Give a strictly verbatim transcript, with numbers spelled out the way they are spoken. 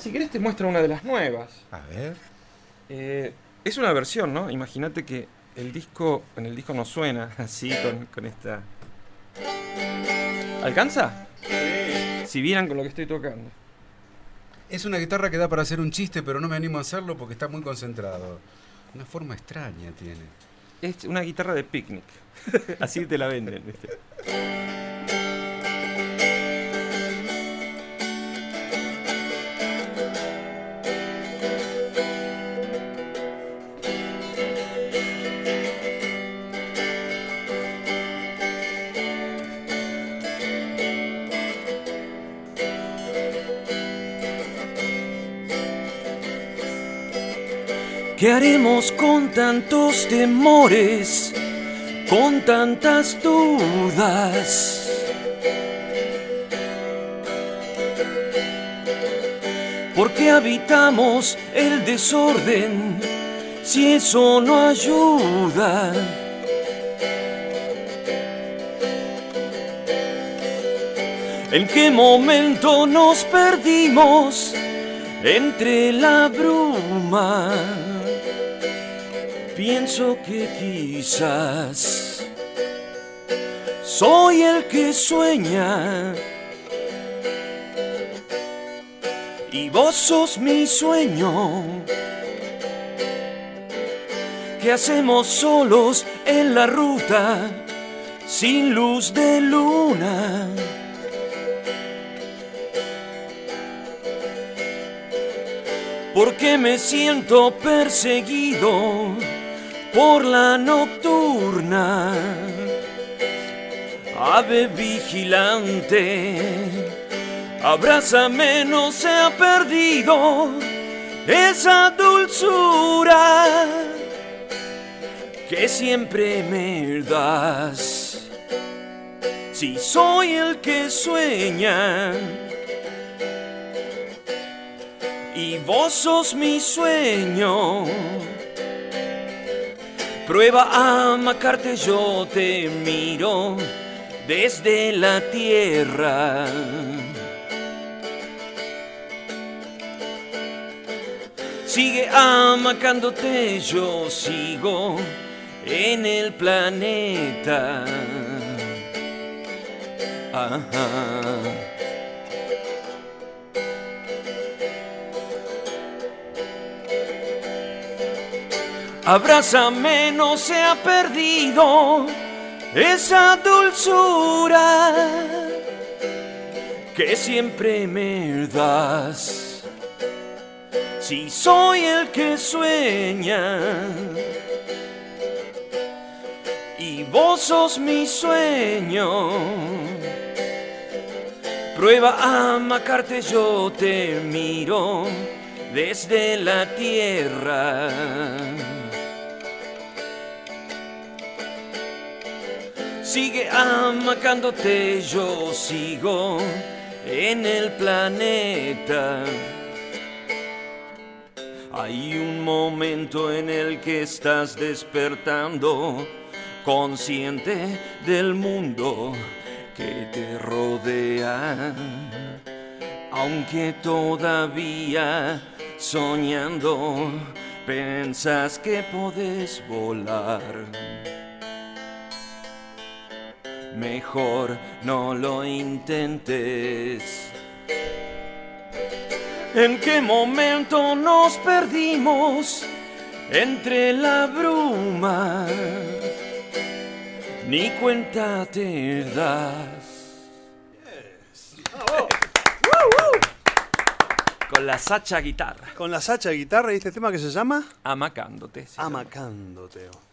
si querés te muestro una de las nuevas. A ver. Eh, es una versión, ¿no? Imagínate que el disco, en el disco no suena así con, con esta... ¿Alcanza? Sí. Si vieran con lo que estoy tocando. Es una guitarra que da para hacer un chiste, pero no me animo a hacerlo porque está muy concentrado. Una forma extraña tiene. Es una guitarra de picnic. Así te la venden, ¿viste? ¿Qué haremos con tantos temores, con tantas dudas? ¿Por qué habitamos el desorden si eso no ayuda? ¿En qué momento nos perdimos entre la bruma? Pienso que quizás soy el que sueña y vos sos mi sueño. ¿Qué hacemos solos en la ruta sin luz de luna? ¿Por qué me siento perseguido por la nocturna? Ave vigilante, abrázame, no se ha perdido esa dulzura que siempre me das. Si soy el que sueña y vos sos mi sueño, prueba a amacarte, yo te miro desde la tierra. Sigue amacándote, yo sigo en el planeta. Ajá. Abrázame, no se ha perdido esa dulzura que siempre me das. Si soy el que sueña y vos sos mi sueño, prueba a amacarte, yo te miro desde la tierra. Sigue amacándote, yo sigo en el planeta. Hay un momento en el que estás despertando, consciente del mundo que te rodea, aunque todavía soñando pensás que podés volar. Mejor no lo intentes. ¿En qué momento nos perdimos entre la bruma? Ni cuenta te das. Yes. Oh. Con la Sacha guitarra. Con la Sacha guitarra y este tema que se llama Amacándote. Sí, Amacándote.